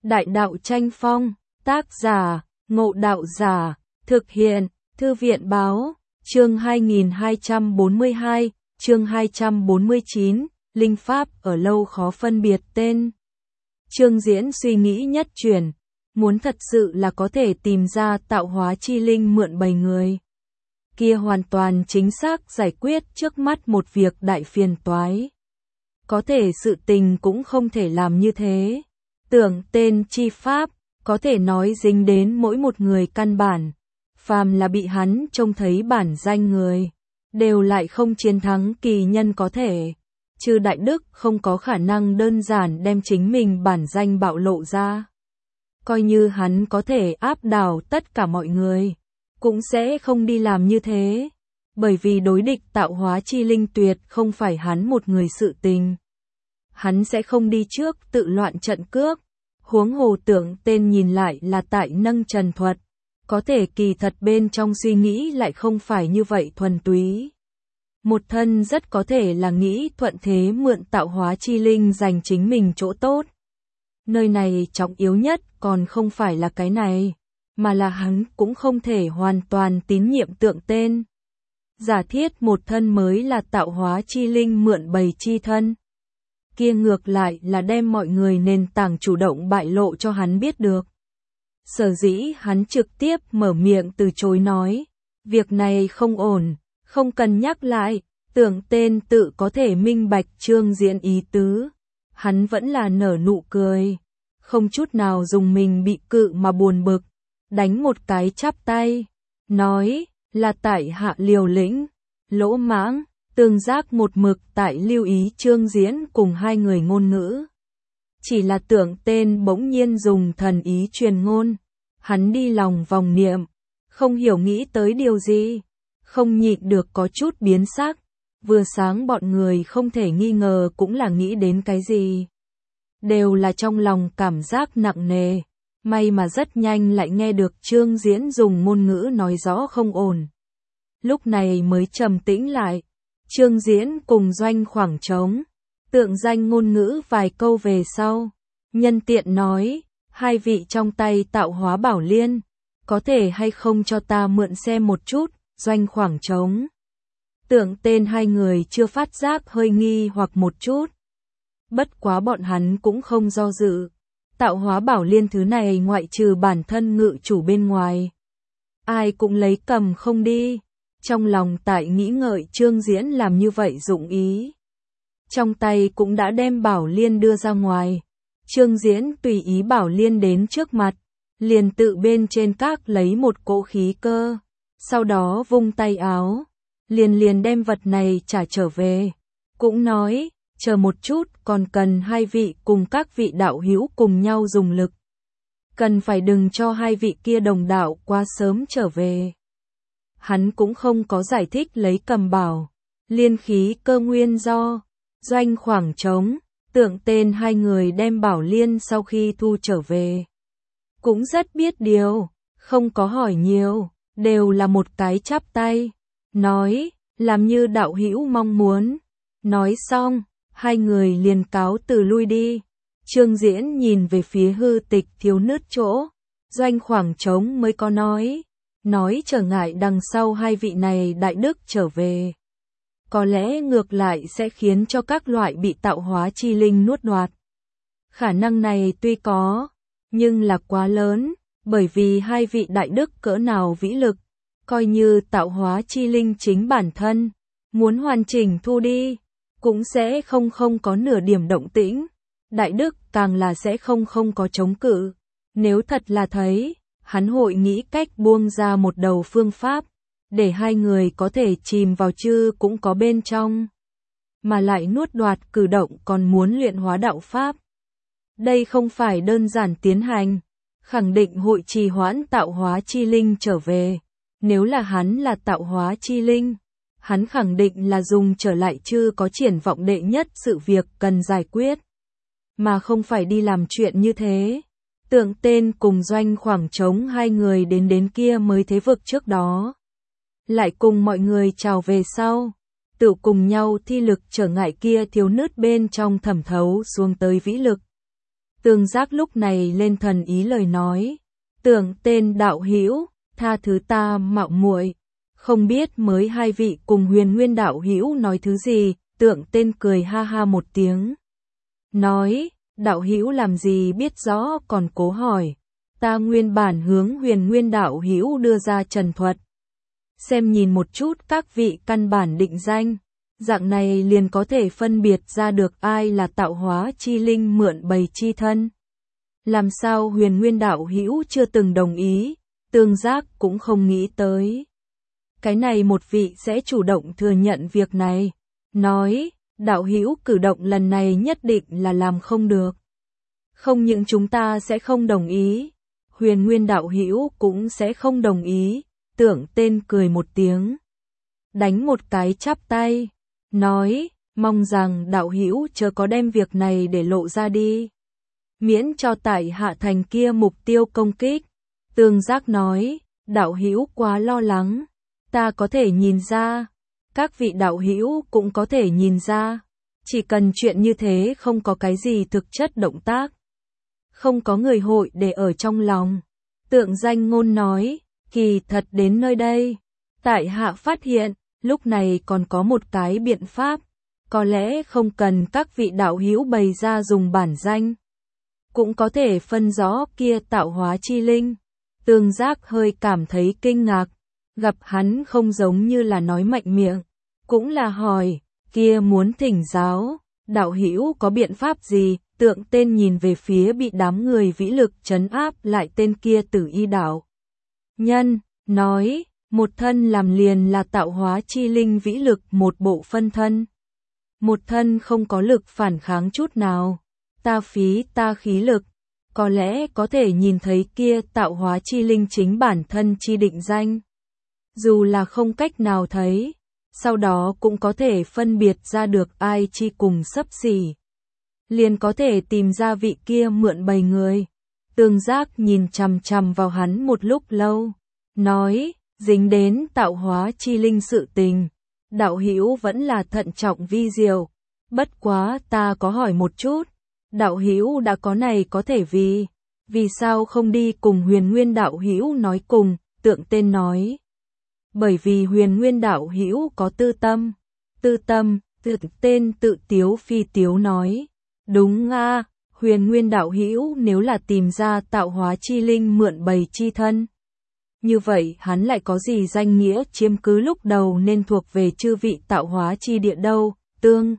Đại đạo tranh phong, tác giả, Ngộ Đạo Giả, thực hiện, Thư viện báo, chương 2242, chương 249, Linh Pháp ở lâu khó phân biệt tên. Trương Diễn suy nghĩ nhất chuyển, muốn thật sự là có thể tìm ra tạo hóa chi linh mượn bầy người. Kia hoàn toàn chính xác giải quyết trước mắt một việc đại phiền toái. Có thể sự tình cũng không thể làm như thế. Tưởng tên chi pháp, có thể nói dính đến mỗi một người căn bản. Phàm là bị hắn trông thấy bản danh người, đều lại không chiến thắng kỳ nhân có thể. Trừ đại đức không có khả năng đơn giản đem chính mình bản danh bạo lộ ra. Coi như hắn có thể áp đảo tất cả mọi người, cũng sẽ không đi làm như thế. Bởi vì đối địch tạo hóa chi linh tuyệt không phải hắn một người sự tình. Hắn sẽ không đi trước tự loạn trận cước. Huống hồ tưởng tên nhìn lại là tại nâng trần thuật. Có thể kỳ thật bên trong suy nghĩ lại không phải như vậy thuần túy. Một thân rất có thể là nghĩ thuận thế mượn tạo hóa chi linh dành chính mình chỗ tốt. Nơi này trọng yếu nhất còn không phải là cái này, mà là hắn cũng không thể hoàn toàn tín nhiệm tượng tên. Giả thiết một thân mới là tạo hóa chi linh mượn bầy chi thân. Kia ngược lại là đem mọi người nền tảng chủ động bại lộ cho hắn biết được. Sở dĩ hắn trực tiếp mở miệng từ chối nói, việc này không ổn, không cần nhắc lại, tưởng tên tự có thể minh bạch Trương Diễn ý tứ. Hắn vẫn là nở nụ cười, không chút nào dùng mình bị cự mà buồn bực, đánh một cái chắp tay, nói là tại hạ liều lĩnh, lỗ mãng. Tương giác một mực tại lưu ý Trương Diễn cùng hai người ngôn ngữ. Chỉ là tưởng tên bỗng nhiên dùng thần ý truyền ngôn. Hắn đi lòng vòng niệm, không hiểu nghĩ tới điều gì. Không nhịn được có chút biến sắc. Vừa sáng bọn người không thể nghi ngờ cũng là nghĩ đến cái gì. Đều là trong lòng cảm giác nặng nề. May mà rất nhanh lại nghe được Trương Diễn dùng ngôn ngữ nói rõ không ổn. Lúc này mới trầm tĩnh lại. Trương Diễn cùng Doanh khoảng trống, tượng danh ngôn ngữ vài câu về sau, nhân tiện nói, hai vị trong tay tạo hóa bảo liên, có thể hay không cho ta mượn xem một chút, Doanh khoảng trống. Tượng tên hai người chưa phát giác hơi nghi hoặc một chút. Bất quá bọn hắn cũng không do dự, tạo hóa bảo liên thứ này ngoại trừ bản thân ngự chủ bên ngoài. Ai cũng lấy cầm không đi. Trong lòng tại nghĩ ngợi Trương Diễn làm như vậy dụng ý. Trong tay cũng đã đem bảo liên đưa ra ngoài. Trương Diễn tùy ý bảo liên đến trước mặt. Liền tự bên trên các lấy một cỗ khí cơ. Sau đó vung tay áo. Liền đem vật này trả trở về. Cũng nói, chờ một chút còn cần hai vị cùng các vị đạo hữu cùng nhau dùng lực. Cần phải đừng cho hai vị kia đồng đạo quá sớm trở về. Hắn cũng không có giải thích lấy cầm bảo, liên khí cơ nguyên do, Doanh khoảng trống, tượng tên hai người đem bảo liên sau khi thu trở về. Cũng rất biết điều, không có hỏi nhiều, đều là một cái chắp tay, nói, làm như đạo hữu mong muốn. Nói xong, hai người liền cáo từ lui đi. Trương Diễn nhìn về phía hư tịch thiếu nứt chỗ, Doanh khoảng trống mới có nói trở ngại đằng sau hai vị này đại đức trở về. Có lẽ ngược lại sẽ khiến cho các loại bị tạo hóa chi linh nuốt đoạt. Khả năng này tuy có, nhưng là quá lớn, bởi vì hai vị đại đức cỡ nào vĩ lực, coi như tạo hóa chi linh chính bản thân, muốn hoàn chỉnh thu đi, cũng sẽ không có nửa điểm động tĩnh. Đại đức càng là sẽ không có chống cự. Nếu thật là thấy, hắn hội nghĩ cách buông ra một đầu phương pháp, để hai người có thể chìm vào chư cũng có bên trong. Mà lại nuốt đoạt cử động còn muốn luyện hóa đạo pháp. Đây không phải đơn giản tiến hành, khẳng định hội trì hoãn tạo hóa chi linh trở về. Nếu là hắn là tạo hóa chi linh, hắn khẳng định là dùng trở lại chư có triển vọng đệ nhất sự việc cần giải quyết. Mà không phải đi làm chuyện như thế. Tượng tên cùng Doanh khoảng trống hai người đến kia mới thế vực trước đó. Lại cùng mọi người chào về sau. Tự cùng nhau thi lực trở ngại kia thiếu nứt bên trong thẩm thấu xuống tới vĩ lực. Tương Giác lúc này lên thần ý lời nói, Tưởng tên đạo hữu, tha thứ ta mạo muội, không biết mới hai vị cùng Huyền Nguyên đạo hữu nói thứ gì. Tưởng tên cười ha ha một tiếng, nói, đạo hữu làm gì biết rõ còn cố hỏi, ta nguyên bản hướng Huyền Nguyên đạo hữu đưa ra trần thuật, xem nhìn một chút các vị căn bản định danh, dạng này liền có thể phân biệt ra được ai là tạo hóa chi linh mượn bày chi thân. Làm sao Huyền Nguyên đạo hữu chưa từng đồng ý, Tương Giác cũng không nghĩ tới. Cái này một vị sẽ chủ động thừa nhận việc này, nói, đạo hữu cử động lần này nhất định là làm không được. Không những chúng ta sẽ không đồng ý, Huyền Nguyên đạo hữu cũng sẽ không đồng ý. Tưởng tên cười một tiếng, đánh một cái chắp tay, nói, mong rằng đạo hữu chớ có đem việc này để lộ ra đi, miễn cho tại hạ thành kia mục tiêu công kích. Tương Giác nói, đạo hữu quá lo lắng, ta có thể nhìn ra, các vị đạo hữu cũng có thể nhìn ra, chỉ cần chuyện như thế không có cái gì thực chất động tác, không có người hội để ở trong lòng. Tượng Danh Ngôn nói, kỳ thật đến nơi đây, tại hạ phát hiện, lúc này còn có một cái biện pháp, có lẽ không cần các vị đạo hữu bày ra dùng bản danh, cũng có thể phân rõ kia tạo hóa chi linh. Tương Giác hơi cảm thấy kinh ngạc, gặp hắn không giống như là nói mạnh miệng, cũng là hỏi, kia muốn thỉnh giáo, đạo hữu có biện pháp gì? Tượng tên nhìn về phía bị đám người vĩ lực trấn áp lại tên kia Tử Y đạo nhân, nói, một thân làm liền là tạo hóa chi linh vĩ lực một bộ phân thân. Một thân không có lực phản kháng chút nào, ta phí ta khí lực, có lẽ có thể nhìn thấy kia tạo hóa chi linh chính bản thân chi định danh. Dù là không cách nào thấy, sau đó cũng có thể phân biệt ra được ai chi cùng xấp xỉ. Liền có thể tìm ra vị kia mượn bày người. Tương Giác nhìn chằm chằm vào hắn một lúc lâu, nói, dính đến tạo hóa chi linh sự tình, đạo hữu vẫn là thận trọng vi diệu, bất quá ta có hỏi một chút, đạo hữu đã có này có thể vì sao không đi cùng Huyền Nguyên đạo hữu nói cùng? Tượng tên nói, bởi vì Huyền Nguyên đạo hữu có tư tâm. Tượng tên tự tiếu phi tiếu nói, đúng a, Huyền Nguyên đạo hữu nếu là tìm ra tạo hóa chi linh mượn bày chi thân, như vậy hắn lại có gì danh nghĩa chiếm cứ lúc đầu nên thuộc về chư vị tạo hóa chi địa đâu? Tương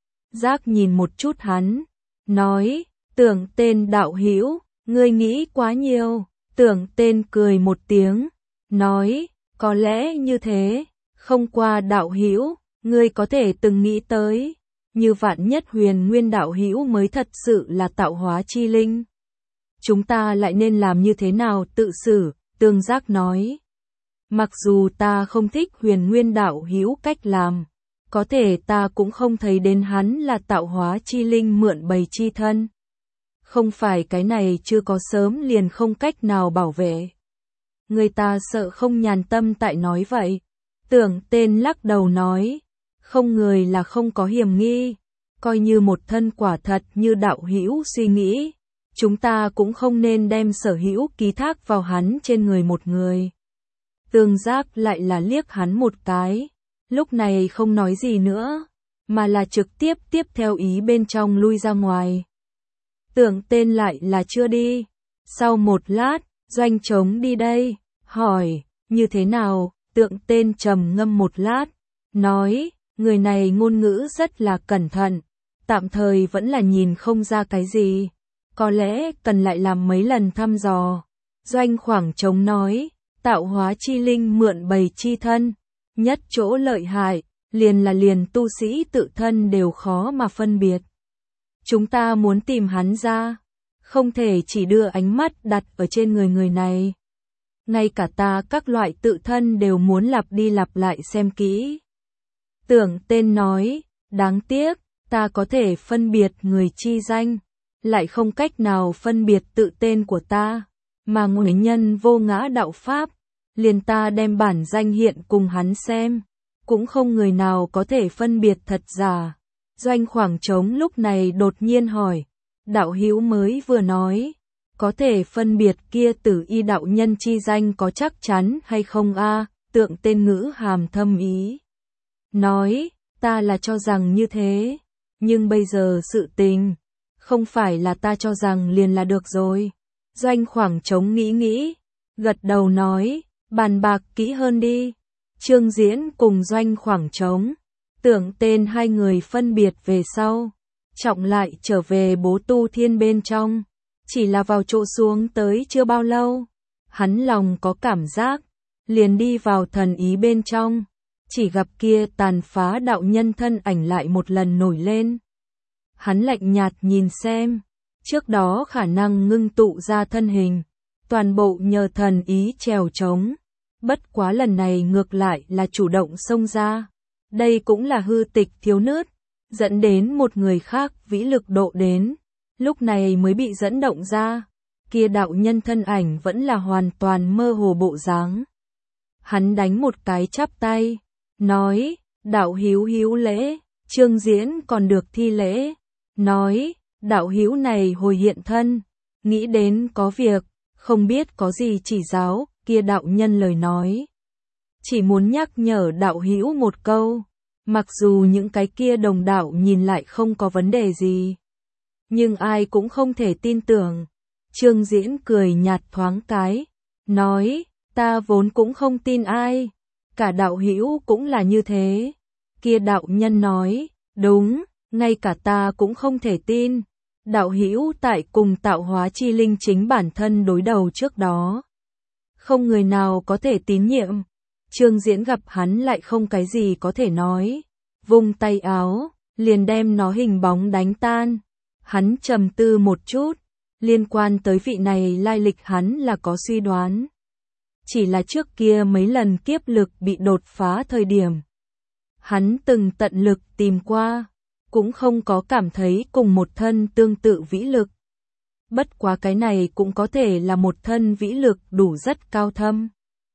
Giác nhìn một chút hắn, nói, Tưởng tên đạo hữu, ngươi nghĩ quá nhiều. Tưởng tên cười một tiếng, nói, có lẽ như thế, không qua đạo hữu, ngươi có thể từng nghĩ tới, như vạn nhất Huyền Nguyên đạo hữu mới thật sự là tạo hóa chi linh, chúng ta lại nên làm như thế nào tự xử? Tương Giác nói, mặc dù ta không thích Huyền Nguyên đạo hữu cách làm, có thể ta cũng không thấy đến hắn là tạo hóa chi linh mượn bày chi thân. Không phải cái này chưa có sớm liền không cách nào bảo vệ. Người ta sợ không nhàn tâm tại nói vậy. Tưởng tên lắc đầu nói, không người là không có hiểm nghi, coi như một thân quả thật như đạo hữu suy nghĩ, chúng ta cũng không nên đem sở hữu ký thác vào hắn trên người một người. Tương Giác lại là liếc hắn một cái, lúc này không nói gì nữa, mà là trực tiếp tiếp theo ý bên trong lui ra ngoài. Tưởng tên lại là chưa đi. Sau một lát, Doanh Trống đi đây, hỏi, như thế nào? Tượng tên trầm ngâm một lát, nói, người này ngôn ngữ rất là cẩn thận, tạm thời vẫn là nhìn không ra cái gì, có lẽ cần lại làm mấy lần thăm dò. Doanh Khoảng Trống nói, tạo hóa chi linh mượn bày chi thân, nhất chỗ lợi hại, liền tu sĩ tự thân đều khó mà phân biệt. Chúng ta muốn tìm hắn ra, không thể chỉ đưa ánh mắt đặt ở trên người này. Ngay cả ta các loại tự thân đều muốn lặp đi lặp lại xem kỹ. Tưởng tên nói, đáng tiếc, ta có thể phân biệt người chi danh, lại không cách nào phân biệt tự tên của ta, mà nguyên nhân vô ngã đạo Pháp, liền ta đem bản danh hiện cùng hắn xem, cũng không người nào có thể phân biệt thật giả. Doanh Khoảng Trống lúc này đột nhiên hỏi, đạo hữu mới vừa nói, có thể phân biệt kia Tử Y đạo nhân chi danh có chắc chắn hay không a? Tượng tên ngữ hàm thâm ý. Nói, ta là cho rằng như thế, nhưng bây giờ sự tình, không phải là ta cho rằng liền là được rồi. Doanh khoảng trống nghĩ, gật đầu nói, bàn bạc kỹ hơn đi. Trương Diễn cùng Doanh khoảng trống, Tưởng tên hai người phân biệt về sau, trọng lại trở về Bố Tu Thiên bên trong. Chỉ là vào chỗ xuống tới chưa bao lâu, hắn lòng có cảm giác, liền đi vào thần ý bên trong, chỉ gặp kia tàn phá đạo nhân thân ảnh lại một lần nổi lên. Hắn lạnh nhạt nhìn xem, trước đó khả năng ngưng tụ ra thân hình, toàn bộ nhờ thần ý trèo trống, bất quá lần này ngược lại là chủ động xông ra. Đây cũng là hư tịch thiếu nứt, dẫn đến một người khác vĩ lực độ đến, lúc này mới bị dẫn động ra, kia đạo nhân thân ảnh vẫn là hoàn toàn mơ hồ bộ dáng. Hắn đánh một cái chắp tay, nói, đạo hữu lễ. Trương Diễn còn được thi lễ, nói, đạo hữu này hồi hiện thân, nghĩ đến có việc, không biết có gì chỉ giáo. Kia đạo nhân lời nói, chỉ muốn nhắc nhở đạo hữu một câu, mặc dù những cái kia đồng đạo nhìn lại không có vấn đề gì, nhưng ai cũng không thể tin tưởng. Trương Diễn cười nhạt thoáng cái, nói, ta vốn cũng không tin ai, cả đạo hữu cũng là như thế. Kia đạo nhân nói, đúng, ngay cả ta cũng không thể tin. Đạo hữu tại cùng tạo hóa chi linh chính bản thân đối đầu trước đó, không người nào có thể tín nhiệm. Trương Diễn gặp hắn lại không cái gì có thể nói, vung tay áo, liền đem nó hình bóng đánh tan. Hắn trầm tư một chút, liên quan tới vị này lai lịch hắn là có suy đoán. Chỉ là trước kia mấy lần kiếp lực bị đột phá thời điểm, hắn từng tận lực tìm qua, cũng không có cảm thấy cùng một thân tương tự vĩ lực. Bất quá cái này cũng có thể là một thân vĩ lực đủ rất cao thâm,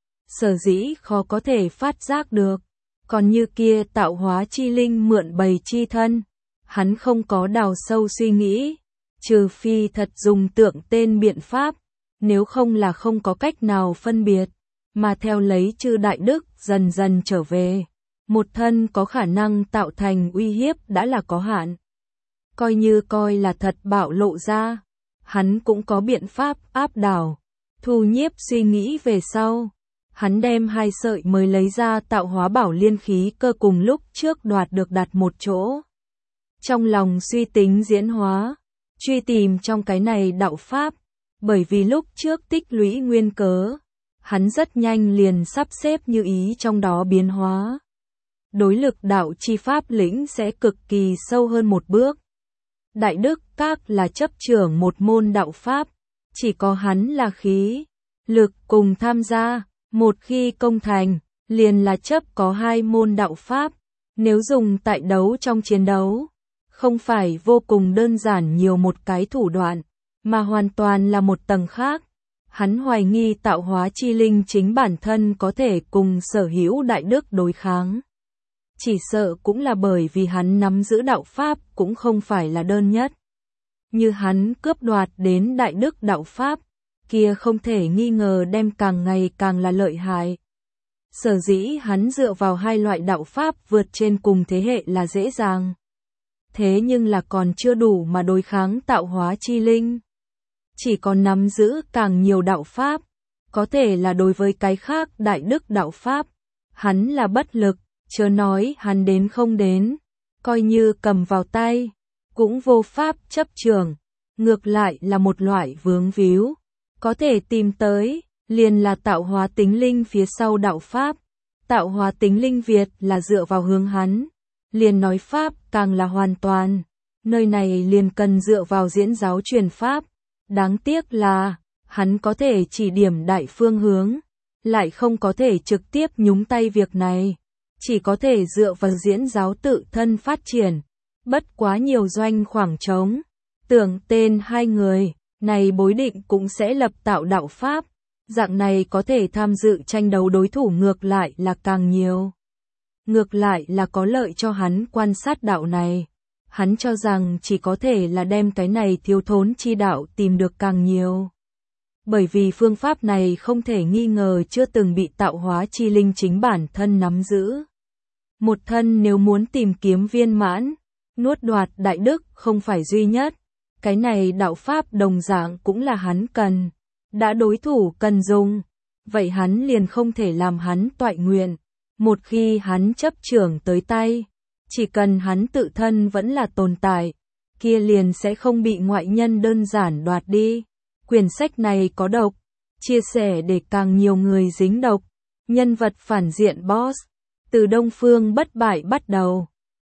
sở dĩ khó có thể phát giác được. Còn như kia tạo hóa chi linh mượn bầy chi thân, hắn không có đào sâu suy nghĩ, trừ phi thật dùng tượng tên biện pháp, nếu không là không có cách nào phân biệt, mà theo lấy chư đại đức dần dần trở về. Một thân có khả năng tạo thành uy hiếp đã là có hạn. Coi như coi là thật bạo lộ ra, hắn cũng có biện pháp áp đảo, thu nhiếp suy nghĩ về sau. Hắn đem hai sợi mới lấy ra tạo hóa bảo liên khí cơ cùng lúc trước đoạt được đặt một chỗ. Trong lòng suy tính diễn hóa, truy tìm trong cái này đạo pháp, bởi vì lúc trước tích lũy nguyên cớ, hắn rất nhanh liền sắp xếp như ý trong đó biến hóa. Đối lực đạo chi pháp lĩnh sẽ cực kỳ sâu hơn một bước. Đại đức các là chấp trưởng một môn đạo pháp, chỉ có hắn là khí, lực cùng tham gia, một khi công thành, liền là chấp có hai môn đạo pháp, nếu dùng tại đấu trong chiến đấu, không phải vô cùng đơn giản nhiều một cái thủ đoạn, mà hoàn toàn là một tầng khác. Hắn hoài nghi tạo hóa chi linh chính bản thân có thể cùng sở hữu đại đức đối kháng. Chỉ sợ cũng là bởi vì hắn nắm giữ đạo pháp cũng không phải là đơn nhất. Như hắn cướp đoạt đến đại đức đạo pháp, kia không thể nghi ngờ đem càng ngày càng là lợi hại. Sở dĩ hắn dựa vào hai loại đạo pháp vượt trên cùng thế hệ là dễ dàng. Thế nhưng là còn chưa đủ mà đối kháng tạo hóa chi linh. Chỉ còn nắm giữ càng nhiều đạo pháp, có thể là đối với cái khác đại đức đạo pháp, hắn là bất lực, chớ nói hắn đến không đến, coi như cầm vào tay, cũng vô pháp chấp trường, ngược lại là một loại vướng víu, có thể tìm tới, liền là tạo hóa tính linh phía sau đạo pháp, tạo hóa tính linh Việt là dựa vào hướng hắn, liền nói pháp càng là hoàn toàn, nơi này liền cần dựa vào diễn giáo truyền pháp. Đáng tiếc là, hắn có thể chỉ điểm đại phương hướng, lại không có thể trực tiếp nhúng tay việc này, chỉ có thể dựa vào diễn giáo tự thân phát triển. Bất quá nhiều doanh khoảng trống, tưởng tên hai người, này bối định cũng sẽ lập tạo đạo pháp, dạng này có thể tham dự tranh đấu đối thủ ngược lại là càng nhiều. Ngược lại là có lợi cho hắn quan sát đạo này. hắn cho rằng chỉ có thể là đem cái này thiếu thốn chi đạo tìm được càng nhiều. Bởi vì phương pháp này không thể nghi ngờ chưa từng bị tạo hóa chi linh chính bản thân nắm giữ. Một thân nếu muốn tìm kiếm viên mãn, nuốt đoạt đại đức không phải duy nhất, cái này đạo pháp đồng dạng cũng là hắn cần. Đã đối thủ cần dùng, vậy hắn liền không thể làm hắn toại nguyện. Một khi hắn chấp trưởng tới tay, chỉ cần hắn tự thân vẫn là tồn tại, kia liền sẽ không bị ngoại nhân đơn giản đoạt đi. Quyển sách này có độc, chia sẻ để càng nhiều người dính độc. Nhân vật phản diện boss, từ Đông Phương bất bại bắt đầu.